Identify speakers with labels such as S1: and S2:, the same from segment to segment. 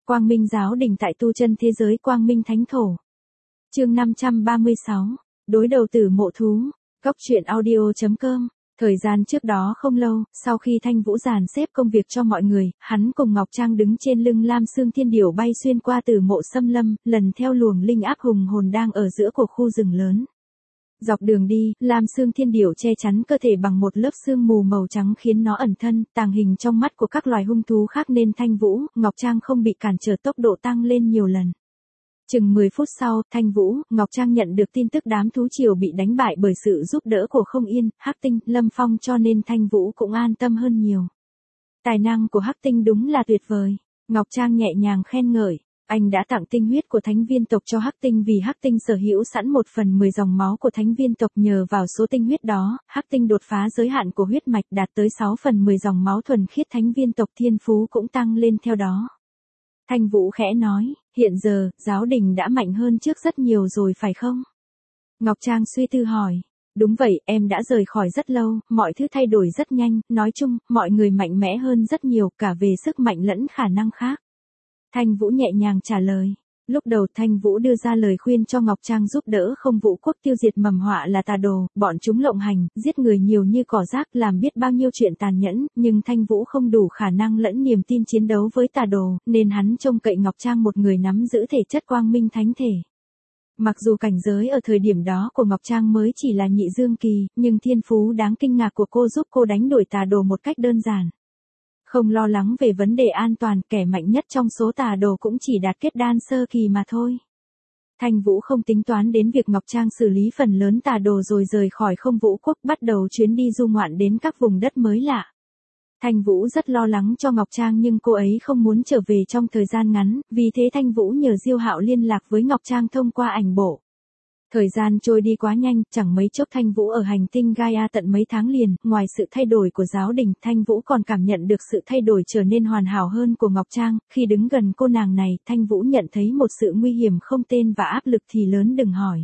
S1: Quang Minh giáo đình tại tu chân thế giới Quang Minh Thánh Thổ. Chương 536. Đối đầu tử mộ thú. Góc truyện audio.com. Thời gian trước đó không lâu, sau khi Thanh Vũ dàn xếp công việc cho mọi người, hắn cùng Ngọc Trang đứng trên lưng Lam Xương Thiên Điểu bay xuyên qua tử mộ xâm lâm, lần theo luồng linh áp hùng hồn đang ở giữa của khu rừng lớn. Dọc đường đi, Lam Xương Thiên Điểu che chắn cơ thể bằng một lớp sương mù màu trắng khiến nó ẩn thân, tàng hình trong mắt của các loài hung thú khác nên Thanh Vũ, Ngọc Trang không bị cản trở tốc độ tăng lên nhiều lần. Chừng 10 phút sau, Thanh Vũ, Ngọc Trang nhận được tin tức đám thú triều bị đánh bại bởi sự giúp đỡ của Không Yên, Hắc Tinh, Lâm Phong cho nên Thanh Vũ cũng an tâm hơn nhiều. Tài năng của Hắc Tinh đúng là tuyệt vời. Ngọc Trang nhẹ nhàng khen ngợi. Anh đã tặng tinh huyết của thánh viên tộc cho Hắc Tinh vì Hắc Tinh sở hữu sẵn 1/10 dòng máu của thánh viên tộc, nhờ vào số tinh huyết đó, Hắc Tinh đột phá giới hạn của huyết mạch đạt tới 6/10 dòng máu thuần khiết thánh viên tộc, thiên phú cũng tăng lên theo đó. Thanh Vũ khẽ nói, hiện giờ, giáo đình đã mạnh hơn trước rất nhiều rồi phải không? Ngọc Trang suy tư hỏi. Đúng vậy, em đã rời khỏi rất lâu, mọi thứ thay đổi rất nhanh, nói chung, mọi người mạnh mẽ hơn rất nhiều, cả về sức mạnh lẫn khả năng khác. Thanh Vũ nhẹ nhàng trả lời. Lúc đầu Thanh Vũ đưa ra lời khuyên cho Ngọc Trang giúp đỡ Không Vũ Quốc tiêu diệt mầm họa là tà đồ, bọn chúng lộng hành, giết người nhiều như cỏ rác, làm biết bao nhiêu chuyện tàn nhẫn, nhưng Thanh Vũ không đủ khả năng lẫn niềm tin chiến đấu với tà đồ, nên hắn trông cậy Ngọc Trang, một người nắm giữ thể chất quang minh thánh thể. Mặc dù cảnh giới ở thời điểm đó của Ngọc Trang mới chỉ là nhị dương kỳ, nhưng thiên phú đáng kinh ngạc của cô giúp cô đánh đuổi tà đồ một cách đơn giản. Không lo lắng về vấn đề an toàn, kẻ mạnh nhất trong số tà đồ cũng chỉ đạt kết đan sơ kỳ mà thôi. Thanh Vũ không tính toán đến việc Ngọc Trang xử lý phần lớn tà đồ rồi rời khỏi Không Vũ Quốc, bắt đầu chuyến đi du ngoạn đến các vùng đất mới lạ. Thanh Vũ rất lo lắng cho Ngọc Trang nhưng cô ấy không muốn trở về trong thời gian ngắn, vì thế Thanh Vũ nhờ Diêu Hạo liên lạc với Ngọc Trang thông qua ảnh bộ. Thời gian trôi đi quá nhanh, chẳng mấy chốc Thanh Vũ ở hành tinh Gaia tận mấy tháng liền, ngoài sự thay đổi của giáo đình, Thanh Vũ còn cảm nhận được sự thay đổi trở nên hoàn hảo hơn của Ngọc Trang, khi đứng gần cô nàng này, Thanh Vũ nhận thấy một sự nguy hiểm không tên và áp lực thì lớn đừng hỏi.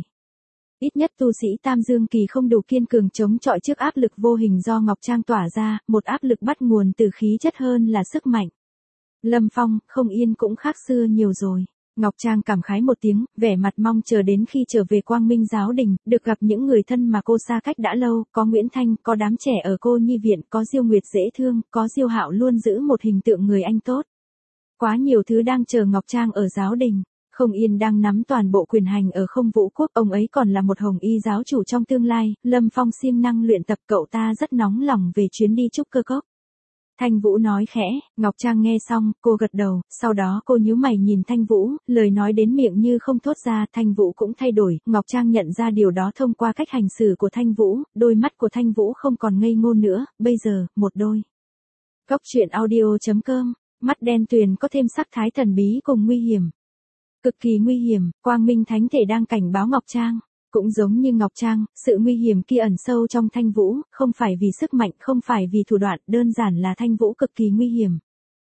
S1: Ít nhất tu sĩ Tam Dương Kỳ không đủ kiên cường chống chọi trước áp lực vô hình do Ngọc Trang tỏa ra, một áp lực bắt nguồn từ khí chất hơn là sức mạnh. Lâm Phong, Không Yên cũng khác xưa nhiều rồi. Ngọc Trang cảm khái một tiếng, vẻ mặt mong chờ đến khi trở về Quang Minh giáo đình, được gặp những người thân mà cô xa cách đã lâu, có Nguyễn Thanh, có đám trẻ ở cô nhi viện, có Diêu Nguyệt dễ thương, có Diêu Hạo luôn giữ một hình tượng người anh tốt. Quá nhiều thứ đang chờ Ngọc Trang ở giáo đình. Không Yên đang nắm toàn bộ quyền hành ở Không Vũ Quốc, ông ấy còn là một hồng y giáo chủ trong tương lai, Lâm Phong siêng năng luyện tập, cậu ta rất nóng lòng về chuyến đi trúc cơ cốc. Thanh Vũ nói khẽ, Ngọc Trang nghe xong, cô gật đầu, sau đó cô nhíu mày nhìn Thanh Vũ, lời nói đến miệng như không thốt ra, Thanh Vũ cũng thay đổi, Ngọc Trang nhận ra điều đó thông qua cách hành xử của Thanh Vũ, đôi mắt của Thanh Vũ không còn ngây ngô nữa, bây giờ, một đôi. Góc truyện audio.com, mắt đen tuyền có thêm sắc thái thần bí cùng nguy hiểm. Cực kỳ nguy hiểm, Quang Minh Thánh Thể đang cảnh báo Ngọc Trang. Cũng giống như Ngọc Trang, sự nguy hiểm kia ẩn sâu trong Thanh Vũ, không phải vì sức mạnh, không phải vì thủ đoạn, đơn giản là Thanh Vũ cực kỳ nguy hiểm.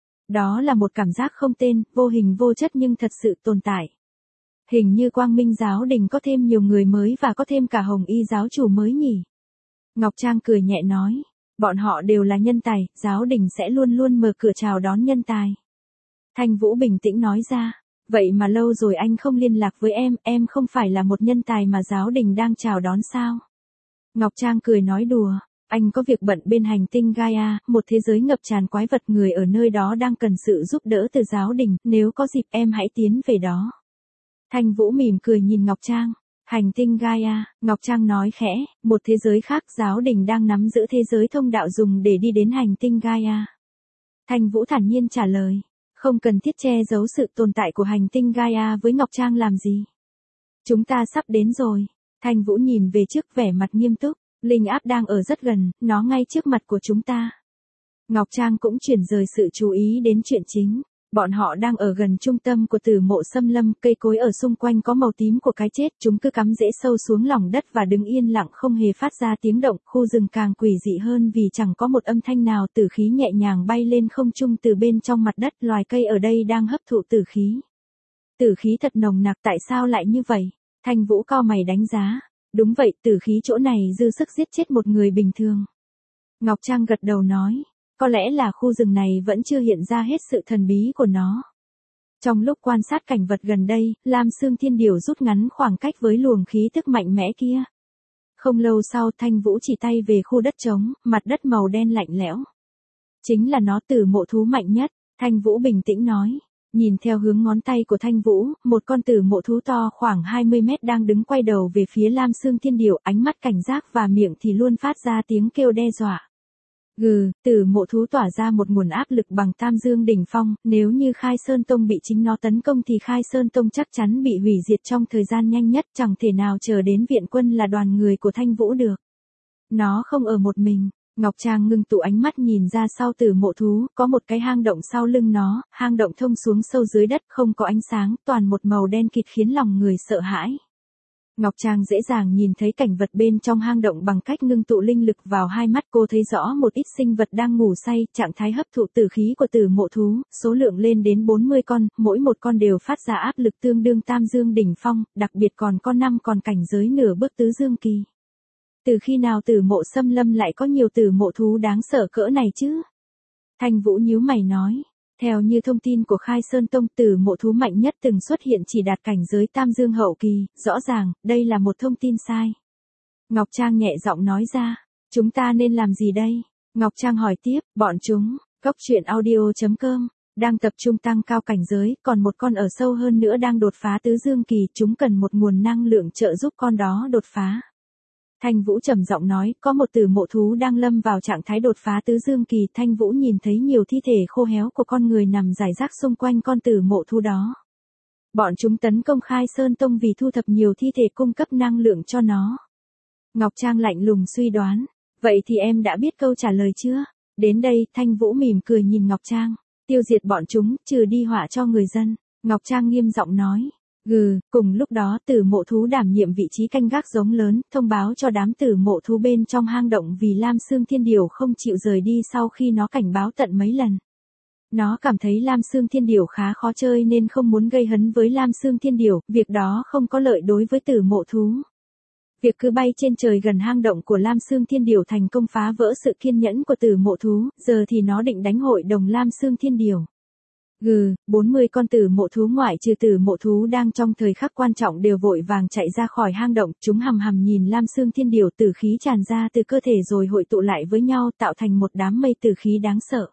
S1: Đó là một cảm giác không tên, vô hình vô chất nhưng thật sự tồn tại. Hình như Quang Minh giáo đình có thêm nhiều người mới và có thêm cả Hồng Y giáo chủ mới nhỉ. Ngọc Trang cười nhẹ nói, bọn họ đều là nhân tài, giáo đình sẽ luôn luôn mở cửa chào đón nhân tài. Thanh Vũ bình tĩnh nói ra. Vậy mà lâu rồi anh không liên lạc với em không phải là một nhân tài mà giáo đình đang chào đón sao? Ngọc Trang cười nói đùa, anh có việc bận bên hành tinh Gaia, một thế giới ngập tràn quái vật, người ở nơi đó đang cần sự giúp đỡ từ giáo đình, nếu có dịp em hãy tiến về đó. Thanh Vũ mỉm cười nhìn Ngọc Trang, hành tinh Gaia, Ngọc Trang nói khẽ, một thế giới khác, giáo đình đang nắm giữ thế giới thông đạo dùng để đi đến hành tinh Gaia. Thanh Vũ thản nhiên trả lời. Không cần thiết che giấu sự tồn tại của hành tinh Gaia với Ngọc Trang làm gì. Chúng ta sắp đến rồi. Thanh Vũ nhìn về trước vẻ mặt nghiêm túc. Linh áp đang ở rất gần, nó ngay trước mặt của chúng ta. Ngọc Trang cũng chuyển rời sự chú ý đến chuyện chính. Bọn họ đang ở gần trung tâm của tử mộ xâm lâm, cây cối ở xung quanh có màu tím của cái chết, chúng cứ cắm rễ sâu xuống lòng đất và đứng yên lặng không hề phát ra tiếng động, khu rừng càng quỷ dị hơn vì chẳng có một âm thanh nào, tử khí nhẹ nhàng bay lên không trung từ bên trong mặt đất, loài cây ở đây đang hấp thụ tử khí. Tử khí thật nồng nặc, tại sao lại như vậy? Thanh Vũ cau mày đánh giá. Đúng vậy, tử khí chỗ này dư sức giết chết một người bình thường. Ngọc Trang gật đầu nói. Có lẽ là khu rừng này vẫn chưa hiện ra hết sự thần bí của nó. Trong lúc quan sát cảnh vật gần đây, Lam Xương Thiên Điểu rút ngắn khoảng cách với luồng khí tức mạnh mẽ kia. Không lâu sau Thanh Vũ chỉ tay về khu đất trống, mặt đất màu đen lạnh lẽo. Chính là nó, tử mộ thú mạnh nhất, Thanh Vũ bình tĩnh nói. Nhìn theo hướng ngón tay của Thanh Vũ, một con tử mộ thú to khoảng 20 mét đang đứng quay đầu về phía Lam Xương Thiên Điểu, ánh mắt cảnh giác và miệng thì luôn phát ra tiếng kêu đe dọa. Tử mộ thú tỏa ra một nguồn áp lực bằng Tam Dương đỉnh phong, nếu như Khai Sơn Tông bị chính nó tấn công thì Khai Sơn Tông chắc chắn bị hủy diệt trong thời gian nhanh nhất, chẳng thể nào chờ đến viện quân là đoàn người của Thanh Vũ được. Nó không ở một mình. Ngọc Trang ngưng tụ ánh mắt nhìn ra sau tử mộ thú, có một cái hang động sau lưng nó, hang động thông xuống sâu dưới đất, không có ánh sáng, toàn một màu đen kịt khiến lòng người sợ hãi. Ngọc Trang dễ dàng nhìn thấy cảnh vật bên trong hang động bằng cách ngưng tụ linh lực vào hai mắt, cô thấy rõ một ít sinh vật đang ngủ say, trạng thái hấp thụ tử khí của tử mộ thú, số lượng lên đến 40 con, mỗi một con đều phát ra áp lực tương đương Tam Dương đỉnh phong, đặc biệt còn có 5 con cảnh giới nửa bước tứ dương kỳ. Từ khi nào tử mộ xâm lâm lại có nhiều tử mộ thú đáng sợ cỡ này chứ? Thanh Vũ nhíu mày nói. Theo như thông tin của Khai Sơn Tông, tử mộ thú mạnh nhất từng xuất hiện chỉ đạt cảnh giới Tam Dương hậu kỳ, rõ ràng, đây là một thông tin sai. Ngọc Trang nhẹ giọng nói ra. Chúng ta nên làm gì đây? Ngọc Trang hỏi tiếp, bọn chúng, coctruyện.audio.com, đang tập trung tăng cao cảnh giới, còn một con ở sâu hơn nữa đang đột phá tứ dương kỳ, chúng cần một nguồn năng lượng trợ giúp con đó đột phá. Thanh Vũ trầm giọng nói, có một tử mộ thú đang lâm vào trạng thái đột phá tứ dương kỳ. Thanh Vũ nhìn thấy nhiều thi thể khô héo của con người nằm rải rác xung quanh con tử mộ thú đó. Bọn chúng tấn công Khai Sơn Tông vì thu thập nhiều thi thể cung cấp năng lượng cho nó. Ngọc Trang lạnh lùng suy đoán, vậy thì em đã biết câu trả lời chưa? Đến đây, Thanh Vũ mỉm cười nhìn Ngọc Trang, tiêu diệt bọn chúng, trừ đi họa cho người dân. Ngọc Trang nghiêm giọng nói. Cùng lúc đó tử mộ thú đảm nhiệm vị trí canh gác giống lớn, thông báo cho đám tử mộ thú bên trong hang động vì Lam Xương Thiên Điểu không chịu rời đi sau khi nó cảnh báo tận mấy lần. Nó cảm thấy Lam Xương Thiên Điểu khá khó chơi nên không muốn gây hấn với Lam Xương Thiên Điểu, việc đó không có lợi đối với tử mộ thú. Việc cứ bay trên trời gần hang động của Lam Xương Thiên Điểu thành công phá vỡ sự kiên nhẫn của tử mộ thú, giờ thì nó định đánh hội đồng Lam Xương Thiên Điểu. 40 con tử mộ thú ngoại trừ tử mộ thú đang trong thời khắc quan trọng đều vội vàng chạy ra khỏi hang động, chúng hằm hằm nhìn Lam Xương Thiên Điểu, tử khí tràn ra từ cơ thể rồi hội tụ lại với nhau tạo thành một đám mây tử khí đáng sợ.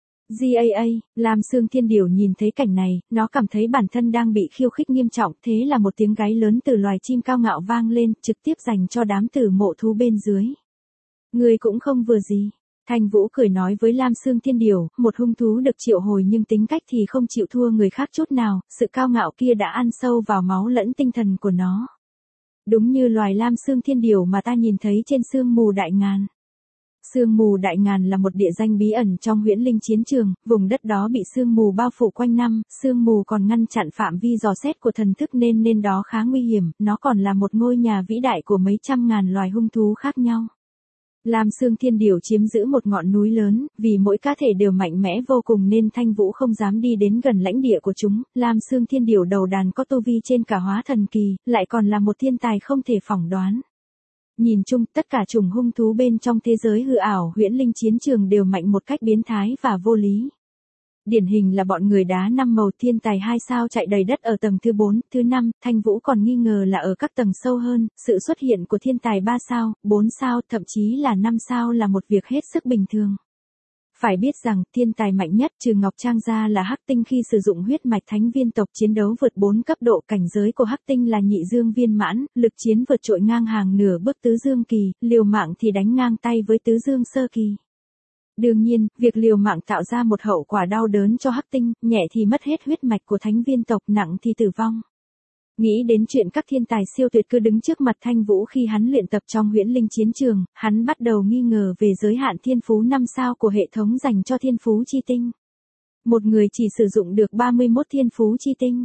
S1: Lam Xương Thiên Điểu nhìn thấy cảnh này, nó cảm thấy bản thân đang bị khiêu khích nghiêm trọng, thế là một tiếng gáy lớn từ loài chim cao ngạo vang lên, trực tiếp dành cho đám tử mộ thú bên dưới. Người cũng không vừa gì. Thanh Vũ cười nói với Lam Xương Thiên Điểu, một hung thú được triệu hồi nhưng tính cách thì không chịu thua người khác chút nào, sự cao ngạo kia đã ăn sâu vào máu lẫn tinh thần của nó. Đúng như loài Lam Xương Thiên Điểu mà ta nhìn thấy trên sương mù Đại Ngàn. Sương mù Đại Ngàn là một địa danh bí ẩn trong huyễn linh chiến trường, vùng đất đó bị sương mù bao phủ quanh năm, sương mù còn ngăn chặn phạm vi dò xét của thần thức nên đó khá nguy hiểm, nó còn là một ngôi nhà vĩ đại của mấy trăm ngàn loài hung thú khác nhau. Lam Xương Thiên Điểu chiếm giữ một ngọn núi lớn, vì mỗi cá thể đều mạnh mẽ vô cùng nên Thanh Vũ không dám đi đến gần lãnh địa của chúng. Lam Xương Thiên Điểu đầu đàn có tu vi trên cả hóa thần kỳ, lại còn là một thiên tài không thể phỏng đoán. Nhìn chung, tất cả chủng hung thú bên trong thế giới hư ảo huyễn linh chiến trường đều mạnh một cách biến thái và vô lý. Điển hình là bọn người đá 5 màu thiên tài 2 sao chạy đầy đất ở tầng thứ 4, thứ 5, Thanh Vũ còn nghi ngờ là ở các tầng sâu hơn, sự xuất hiện của thiên tài 3 sao, 4 sao, thậm chí là 5 sao là một việc hết sức bình thường. Phải biết rằng, thiên tài mạnh nhất trừ Ngọc Trang ra là Hắc Tinh khi sử dụng huyết mạch thánh viên tộc chiến đấu vượt 4 cấp độ, cảnh giới của Hắc Tinh là nhị dương viên mãn, lực chiến vượt trội ngang hàng nửa bước tứ dương kỳ, liều mạng thì đánh ngang tay với tứ dương sơ kỳ. Đương nhiên, việc liều mạng tạo ra một hậu quả đau đớn cho Hắc Tinh, nhẹ thì mất hết huyết mạch của thánh viên tộc, nặng thì tử vong. Nghĩ đến chuyện các thiên tài siêu tuyệt cứ đứng trước mặt Thanh Vũ khi hắn luyện tập trong huyễn linh chiến trường, hắn bắt đầu nghi ngờ về giới hạn thiên phú 5 sao của hệ thống dành cho thiên phú chi tinh. Một người chỉ sử dụng được 31 thiên phú chi tinh.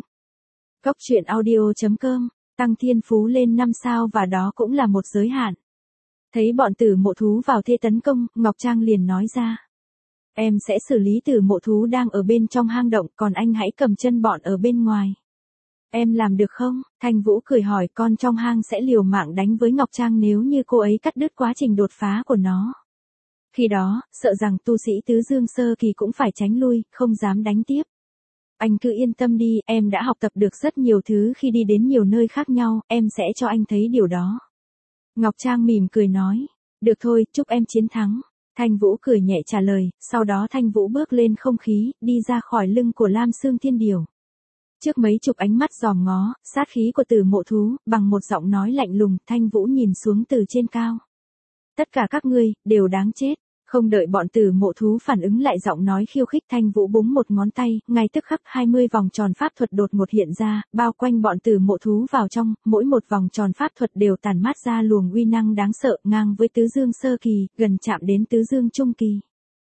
S1: Coctruyện.audio.com, tăng thiên phú lên 5 sao và đó cũng là một giới hạn. Thấy bọn tử mộ thú vào thế tấn công, Ngọc Trang liền nói ra. Em sẽ xử lý tử mộ thú đang ở bên trong hang động, còn anh hãy cầm chân bọn ở bên ngoài. Em làm được không? Thanh Vũ cười hỏi, con trong hang sẽ liều mạng đánh với Ngọc Trang nếu như cô ấy cắt đứt quá trình đột phá của nó. Khi đó, sợ rằng tu sĩ tứ dương sơ kỳ cũng phải tránh lui, không dám đánh tiếp. anh cứ yên tâm đi, em đã học tập được rất nhiều thứ khi đi đến nhiều nơi khác nhau, em sẽ cho anh thấy điều đó. Ngọc Trang mỉm cười nói, được thôi, chúc em chiến thắng. Thanh Vũ cười nhẹ trả lời, sau đó Thanh Vũ bước lên không khí, đi ra khỏi lưng của Lam Xương Thiên Điểu. Trước mấy chục ánh mắt dòm ngó, sát khí của Tử Mộ Thú, bằng một giọng nói lạnh lùng, Thanh Vũ nhìn xuống từ trên cao. Tất cả các ngươi, đều đáng chết. Không đợi bọn Tử Mộ Thú phản ứng lại giọng nói khiêu khích, Thanh Vũ búng một ngón tay, ngay tức khắc 20 vòng tròn pháp thuật đột ngột hiện ra, bao quanh bọn Tử Mộ Thú vào trong, mỗi một vòng tròn pháp thuật đều tản mát ra luồng uy năng đáng sợ, ngang với tứ dương sơ kỳ, gần chạm đến tứ dương trung kỳ.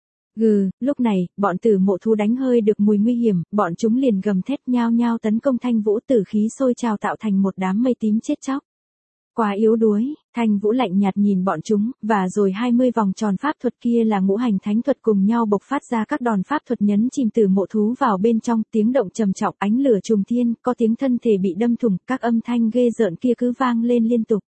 S1: Gừ, lúc này, bọn Tử Mộ Thú đánh hơi được mùi nguy hiểm, bọn chúng liền gầm thét nhao nhao tấn công Thanh Vũ, tử khí sôi trào tạo thành một đám mây tím chết chóc. Quá yếu đuối, Thanh Vũ lạnh nhạt nhìn bọn chúng, và rồi 20 vòng tròn pháp thuật kia là ngũ hành thánh thuật cùng nhau bộc phát ra các đòn pháp thuật nhấn chìm Tử Mộ Thú vào bên trong, tiếng động trầm trọng, ánh lửa trùng thiên, có tiếng thân thể bị đâm thủng, các âm thanh ghê rợn kia cứ vang lên liên tục.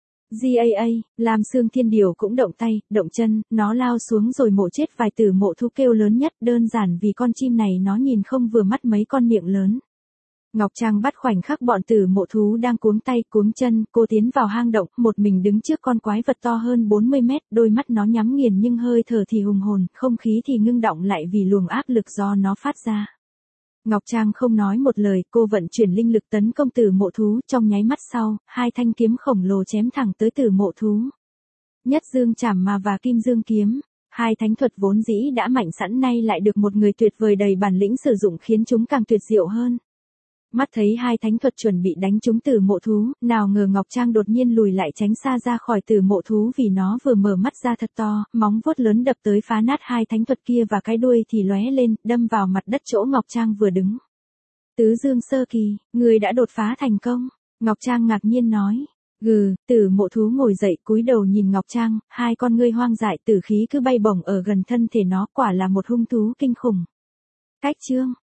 S1: GAA, Lam Xương Thiên Điểu cũng động tay, động chân, nó lao xuống rồi mổ chết vài Tử Mộ Thú kêu lớn nhất, đơn giản vì con chim này nó nhìn không vừa mắt mấy con miệng lớn. Ngọc Trang bắt khoảnh khắc bọn Tử Mộ Thú đang cuống tay cuống chân, cô tiến vào hang động, một mình đứng trước con quái vật to hơn 40 mét, đôi mắt nó nhắm nghiền nhưng hơi thở thì hùng hồn, không khí thì ngưng động lại vì luồng áp lực do nó phát ra. Ngọc Trang không nói một lời, cô vận chuyển linh lực tấn công Tử Mộ Thú, trong nháy mắt sau, hai thanh kiếm khổng lồ chém thẳng tới Tử Mộ Thú. Nhất Dương Chảm Ma và Kim Dương Kiếm, hai thánh thuật vốn dĩ đã mạnh sẵn nay lại được một người tuyệt vời đầy bản lĩnh sử dụng khiến chúng càng tuyệt diệu hơn. Mắt thấy hai thánh thuật chuẩn bị đánh trúng Tử Mộ Thú, nào ngờ Ngọc Trang đột nhiên lùi lại tránh xa ra khỏi Tử Mộ Thú vì nó vừa mở mắt ra thật to, móng vuốt lớn đập tới phá nát hai thánh thuật kia và cái đuôi thì lóe lên, đâm vào mặt đất chỗ Ngọc Trang vừa đứng. Tứ Dương sơ kỳ, người đã đột phá thành công. Ngọc Trang ngạc nhiên nói. Gừ, Tử Mộ Thú ngồi dậy cúi đầu nhìn Ngọc Trang, hai con ngươi hoang dại tử khí cứ bay bổng ở gần thân thể nó, quả là một hung thú kinh khủng. Cách chương